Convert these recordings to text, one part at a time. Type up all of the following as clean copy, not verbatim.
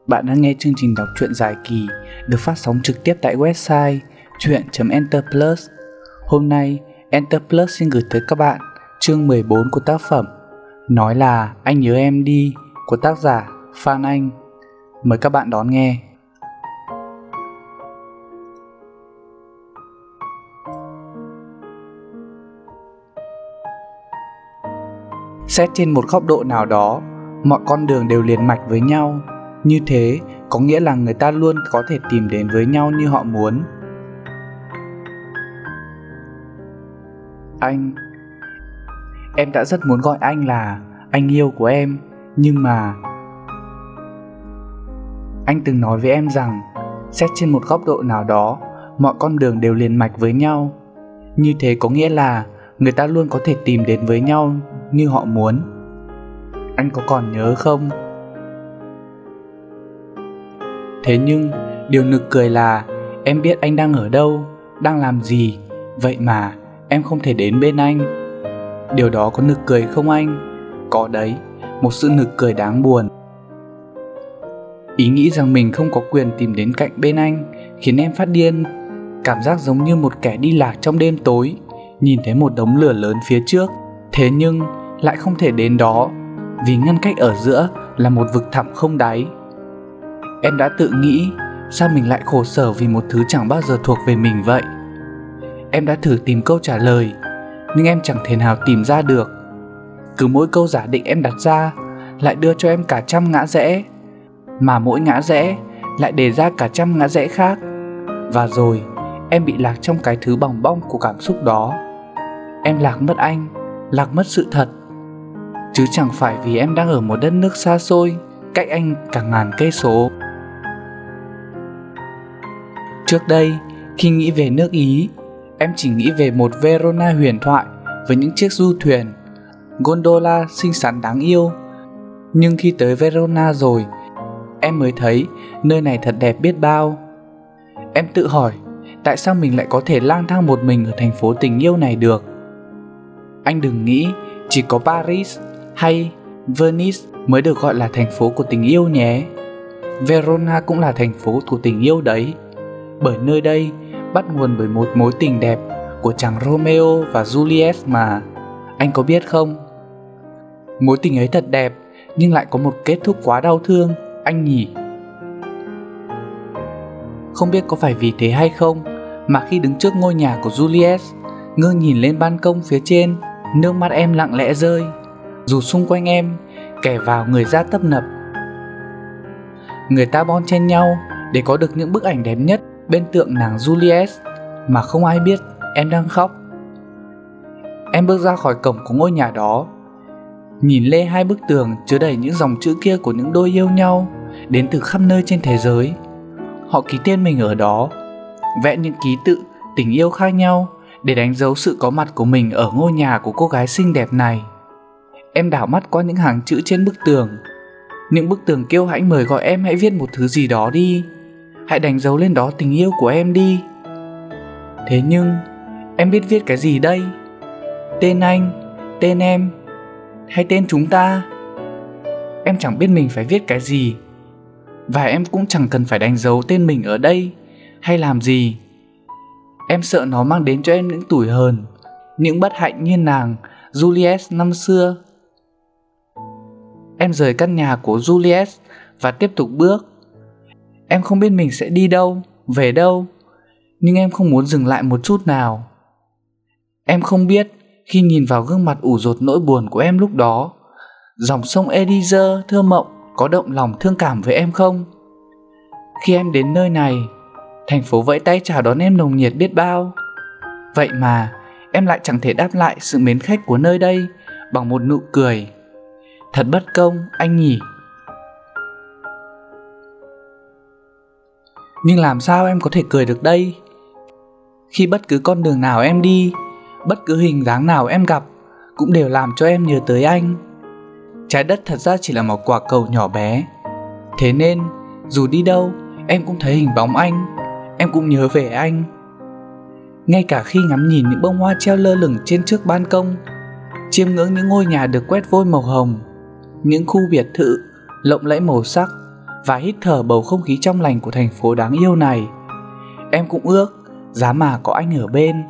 Bạn đang nghe chương trình đọc truyện dài kỳ được phát sóng trực tiếp tại website truyện.enterplus. Hôm nay, Enterplus xin gửi tới các bạn chương 14 của tác phẩm Nói là anh nhớ em đi của tác giả Phan Anh. Mời các bạn đón nghe. Xét trên một góc độ nào đó, mọi con đường đều liền mạch với nhau. Như thế có nghĩa là người ta luôn có thể tìm đến với nhau như họ muốn. Anh, em đã rất muốn gọi anh là anh yêu của em, nhưng mà anh từng nói với em rằng xét trên một góc độ nào đó, mọi con đường đều liền mạch với nhau. Như thế có nghĩa là người ta luôn có thể tìm đến với nhau như họ muốn. Anh có còn nhớ không? Thế nhưng điều nực cười là em biết anh đang ở đâu, đang làm gì, vậy mà em không thể đến bên anh. Điều đó có nực cười không anh? Có đấy, một sự nực cười đáng buồn. Ý nghĩ rằng mình không có quyền tìm đến cạnh bên anh khiến em phát điên. Cảm giác giống như một kẻ đi lạc trong đêm tối, nhìn thấy một đống lửa lớn phía trước, thế nhưng lại không thể đến đó vì ngăn cách ở giữa là một vực thẳm không đáy. Em đã tự nghĩ sao mình lại khổ sở vì một thứ chẳng bao giờ thuộc về mình vậy. Em đã thử tìm câu trả lời, nhưng em chẳng thể nào tìm ra được. Cứ mỗi câu giả định em đặt ra lại đưa cho em cả trăm ngã rẽ, mà mỗi ngã rẽ lại đề ra cả trăm ngã rẽ khác. Và rồi em bị lạc trong cái thứ bòng bong của cảm xúc đó. Em lạc mất anh, lạc mất sự thật. Chứ chẳng phải vì em đang ở một đất nước xa xôi, cách anh cả ngàn cây số. Trước đây, khi nghĩ về nước Ý, em chỉ nghĩ về một Verona huyền thoại với những chiếc du thuyền, gondola xinh xắn đáng yêu. Nhưng khi tới Verona rồi, em mới thấy nơi này thật đẹp biết bao. Em tự hỏi, tại sao mình lại có thể lang thang một mình ở thành phố tình yêu này được? Anh đừng nghĩ chỉ có Paris hay Venice mới được gọi là thành phố của tình yêu nhé. Verona cũng là thành phố của tình yêu đấy. Bởi nơi đây bắt nguồn bởi một mối tình đẹp của chàng Romeo và Juliet mà. Anh có biết không? Mối tình ấy thật đẹp nhưng lại có một kết thúc quá đau thương, anh nhỉ? Không biết có phải vì thế hay không mà khi đứng trước ngôi nhà của Juliet, ngước nhìn lên ban công phía trên, nước mắt em lặng lẽ rơi. Dù xung quanh em kẻ vào người ra tấp nập, người ta bon chen nhau để có được những bức ảnh đẹp nhất bên tượng nàng Juliet, mà không ai biết em đang khóc. Em bước ra khỏi cổng của ngôi nhà đó, nhìn lên hai bức tường chứa đầy những dòng chữ kia của những đôi yêu nhau đến từ khắp nơi trên thế giới. Họ ký tên mình ở đó, vẽ những ký tự tình yêu khác nhau để đánh dấu sự có mặt của mình ở ngôi nhà của cô gái xinh đẹp này. Em đảo mắt qua những hàng chữ trên bức tường. Những bức tường kiêu hãnh mời gọi em hãy viết một thứ gì đó đi, hãy đánh dấu lên đó tình yêu của em đi. Thế nhưng em biết viết cái gì đây? Tên anh, tên em, hay tên chúng ta? Em chẳng biết mình phải viết cái gì, và em cũng chẳng cần phải đánh dấu tên mình ở đây hay làm gì. Em sợ nó mang đến cho em những tủi hờn, những bất hạnh như nàng Juliet năm xưa. Em rời căn nhà của Juliet và tiếp tục bước. Em không biết mình sẽ đi đâu, về đâu, nhưng em không muốn dừng lại một chút nào. Em không biết khi nhìn vào gương mặt ủ dột nỗi buồn của em lúc đó, dòng sông Edizer thơ mộng có động lòng thương cảm với em không? Khi em đến nơi này, thành phố vẫy tay chào đón em nồng nhiệt biết bao. Vậy mà em lại chẳng thể đáp lại sự mến khách của nơi đây bằng một nụ cười. Thật bất công, anh nhỉ? Nhưng làm sao em có thể cười được đây? Khi bất cứ con đường nào em đi, bất cứ hình dáng nào em gặp cũng đều làm cho em nhớ tới anh. Trái đất thật ra chỉ là một quả cầu nhỏ bé. Thế nên, dù đi đâu, em cũng thấy hình bóng anh, em cũng nhớ về anh. Ngay cả khi ngắm nhìn những bông hoa treo lơ lửng trên trước ban công, chiêm ngưỡng những ngôi nhà được quét vôi màu hồng, những khu biệt thự lộng lẫy màu sắc và hít thở bầu không khí trong lành của thành phố đáng yêu này. Em cũng ước giá mà có anh ở bên.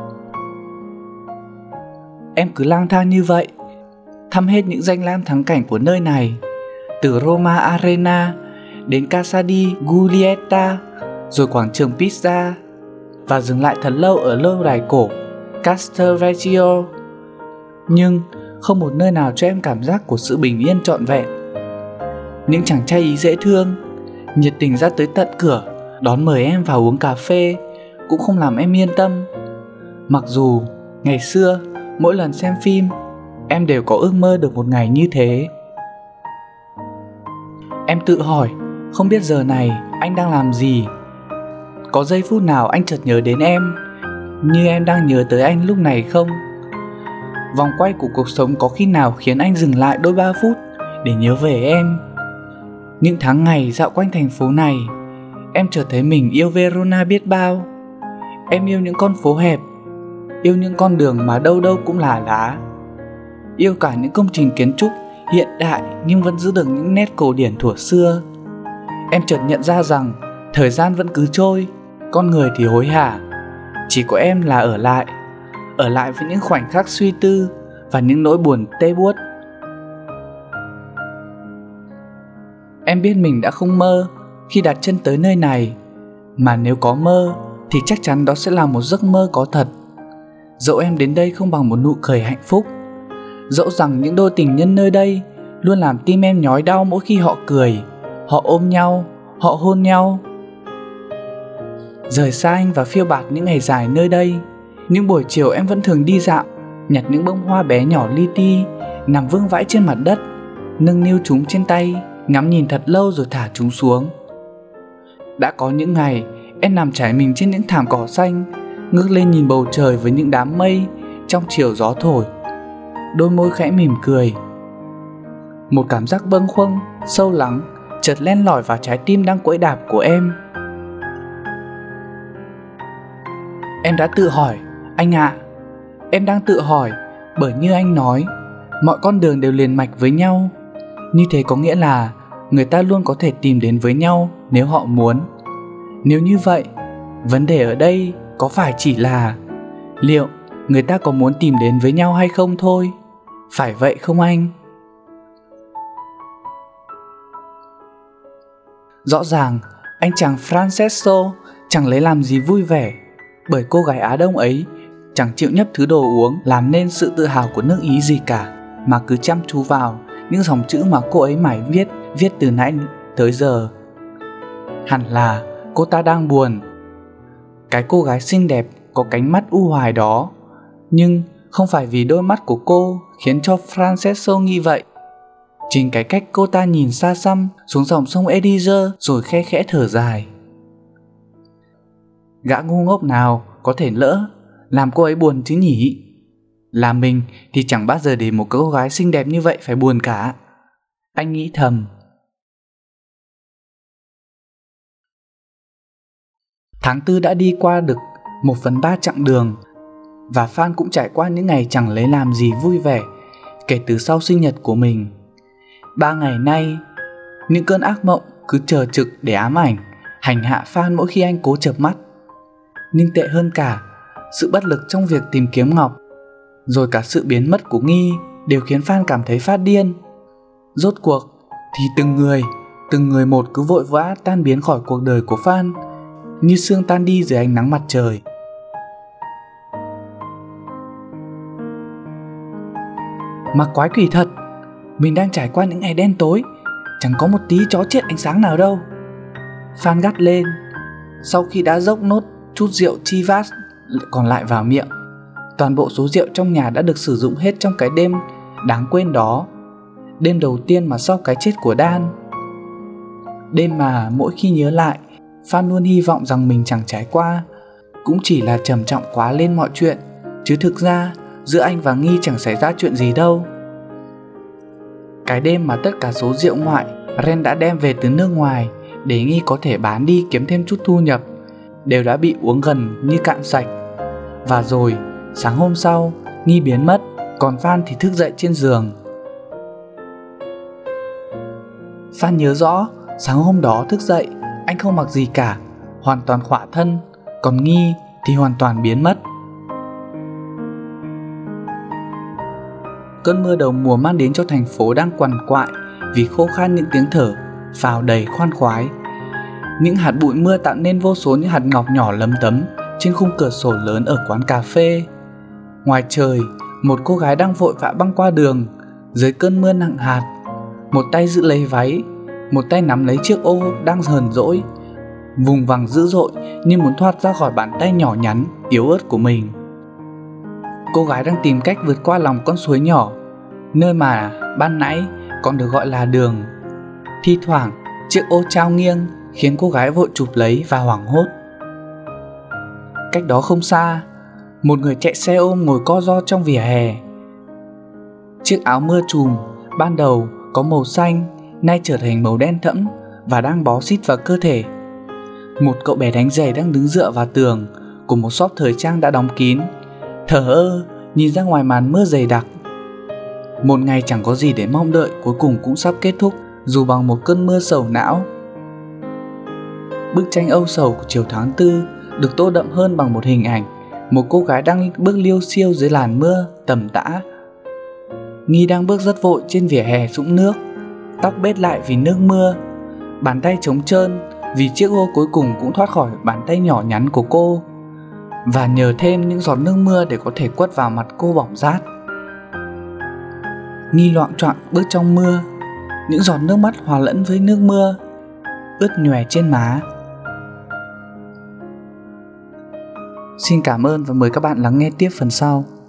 Em cứ lang thang như vậy, thăm hết những danh lam thắng cảnh của nơi này, từ Roma Arena đến Casa di Giulietta, rồi quảng trường Pizza, và dừng lại thật lâu ở lâu đài cổ Castelvecchio. Nhưng không một nơi nào cho em cảm giác của sự bình yên trọn vẹn. Những chàng trai Ý dễ thương, nhiệt tình ra tới tận cửa đón mời em vào uống cà phê cũng không làm em yên tâm. Mặc dù ngày xưa mỗi lần xem phim, em đều có ước mơ được một ngày như thế. Em tự hỏi, không biết giờ này anh đang làm gì? Có giây phút nào anh chợt nhớ đến em, như em đang nhớ tới anh lúc này không? Vòng quay của cuộc sống có khi nào khiến anh dừng lại đôi 3 phút để nhớ về em? Những tháng ngày dạo quanh thành phố này, em chợt thấy mình yêu Verona biết bao. Em yêu những con phố hẹp, yêu những con đường mà đâu đâu cũng là lá, yêu cả những công trình kiến trúc hiện đại nhưng vẫn giữ được những nét cổ điển thuở xưa. Em chợt nhận ra rằng thời gian vẫn cứ trôi, con người thì hối hả. Chỉ có em là ở lại với những khoảnh khắc suy tư và những nỗi buồn tê buốt. Em biết mình đã không mơ khi đặt chân tới nơi này, mà nếu có mơ thì chắc chắn đó sẽ là một giấc mơ có thật. Dẫu em đến đây không bằng một nụ cười hạnh phúc, dẫu rằng những đôi tình nhân nơi đây luôn làm tim em nhói đau mỗi khi họ cười, họ ôm nhau, họ hôn nhau. Rời xa anh và phiêu bạt những ngày dài nơi đây, những buổi chiều em vẫn thường đi dạo, nhặt những bông hoa bé nhỏ li ti nằm vương vãi trên mặt đất, nâng niu chúng trên tay, ngắm nhìn thật lâu rồi thả chúng xuống. Đã có những ngày em nằm trải mình trên những thảm cỏ xanh, ngước lên nhìn bầu trời với những đám mây trong chiều gió thổi, đôi môi khẽ mỉm cười. Một cảm giác bâng khuâng, sâu lắng chợt len lỏi vào trái tim đang quẫy đạp của em. Em đã tự hỏi, anh ạ, em đang tự hỏi, bởi như anh nói, mọi con đường đều liền mạch với nhau. Như thế có nghĩa là người ta luôn có thể tìm đến với nhau nếu họ muốn. Nếu như vậy, vấn đề ở đây có phải chỉ là liệu người ta có muốn tìm đến với nhau hay không thôi? Phải vậy không anh? Rõ ràng anh chàng Francesco chẳng lấy làm gì vui vẻ, bởi cô gái Á Đông ấy chẳng chịu nhấp thứ đồ uống làm nên sự tự hào của nước Ý gì cả, mà cứ chăm chú vào những dòng chữ mà cô ấy mải viết từ nãy tới giờ. Hẳn là cô ta đang buồn. Cái cô gái xinh đẹp có cánh mắt u hoài đó, nhưng không phải vì đôi mắt của cô khiến cho Francesco nghĩ vậy. Chính cái cách cô ta nhìn xa xăm xuống dòng sông Adige rồi khe khẽ thở dài. Gã ngu ngốc nào có thể lỡ làm cô ấy buồn chứ nhỉ? Là mình thì chẳng bao giờ để một cô gái xinh đẹp như vậy phải buồn cả. Anh nghĩ thầm. Tháng 4 đã đi qua được 1/3 chặng đường, và Phan cũng trải qua những ngày chẳng lấy làm gì vui vẻ kể từ sau sinh nhật của mình. 3 ngày nay, những cơn ác mộng cứ chờ trực để ám ảnh, hành hạ Phan mỗi khi anh cố chợp mắt. Nhưng tệ hơn cả, sự bất lực trong việc tìm kiếm Ngọc, rồi cả sự biến mất của Nghi đều khiến Phan cảm thấy phát điên. Rốt cuộc thì từng người một cứ vội vã tan biến khỏi cuộc đời của Phan, như sương tan đi dưới ánh nắng mặt trời. Mà quái quỷ thật, mình đang trải qua những ngày đen tối, chẳng có một tí chó chết ánh sáng nào đâu. Phan gắt lên, sau khi đã dốc nốt chút rượu Chivas còn lại vào miệng. Toàn bộ số rượu trong nhà đã được sử dụng hết trong cái đêm đáng quên đó, đêm đầu tiên mà sau cái chết của Dan. Đêm mà mỗi khi nhớ lại, Phan luôn hy vọng rằng mình chẳng trải qua, cũng chỉ là trầm trọng quá lên mọi chuyện, chứ thực ra giữa anh và Nghi chẳng xảy ra chuyện gì đâu. Cái đêm mà tất cả số rượu ngoại Ren đã đem về từ nước ngoài để Nghi có thể bán đi kiếm thêm chút thu nhập đều đã bị uống gần như cạn sạch. Và rồi sáng hôm sau, Nghi biến mất, còn Phan thì thức dậy trên giường. Phan nhớ rõ Sáng hôm đó thức dậy, anh không mặc gì cả, hoàn toàn khỏa thân, còn Nghi thì hoàn toàn biến mất. Cơn mưa đầu mùa mang đến cho thành phố đang quằn quại vì khô khan những tiếng thở phào đầy khoan khoái. Những hạt bụi mưa tạo nên vô số những hạt ngọc nhỏ lấm tấm trên khung cửa sổ lớn ở quán cà phê. Ngoài trời, một cô gái đang vội vã băng qua đường dưới cơn mưa nặng hạt. Một tay giữ lấy váy, một tay nắm lấy chiếc ô đang hờn dỗi, vùng vằng dữ dội như muốn thoát ra khỏi bàn tay nhỏ nhắn, yếu ớt của mình. Cô gái đang tìm cách vượt qua lòng con suối nhỏ, nơi mà ban nãy còn được gọi là đường. Thi thoảng, chiếc ô trao nghiêng khiến cô gái vội chụp lấy và hoảng hốt. Cách đó không xa, một người chạy xe ôm ngồi co ro trong vỉa hè. Chiếc áo mưa trùm ban đầu có màu xanh nay trở thành màu đen thẫm và đang bó xít vào cơ thể. Một cậu bé đánh giày đang đứng dựa vào tường của một shop thời trang đã đóng kín, thờ ơ nhìn ra ngoài màn mưa dày đặc. Một ngày chẳng có gì để mong đợi cuối cùng cũng sắp kết thúc, dù bằng một cơn mưa sầu não. Bức tranh âu sầu của chiều tháng 4 được tô đậm hơn bằng một hình ảnh một cô gái đang bước liêu xiêu dưới làn mưa tầm tã. Nghi đang bước rất vội trên vỉa hè sũng nước, tóc bết lại vì nước mưa, bàn tay trống trơn vì chiếc ô cuối cùng cũng thoát khỏi bàn tay nhỏ nhắn của cô, và nhờ thêm những giọt nước mưa để có thể quất vào mặt cô bỏng rát. Nghi loạng choạng bước trong mưa, những giọt nước mắt hòa lẫn với nước mưa, ướt nhòe trên má. Xin cảm ơn và mời các bạn lắng nghe tiếp phần sau.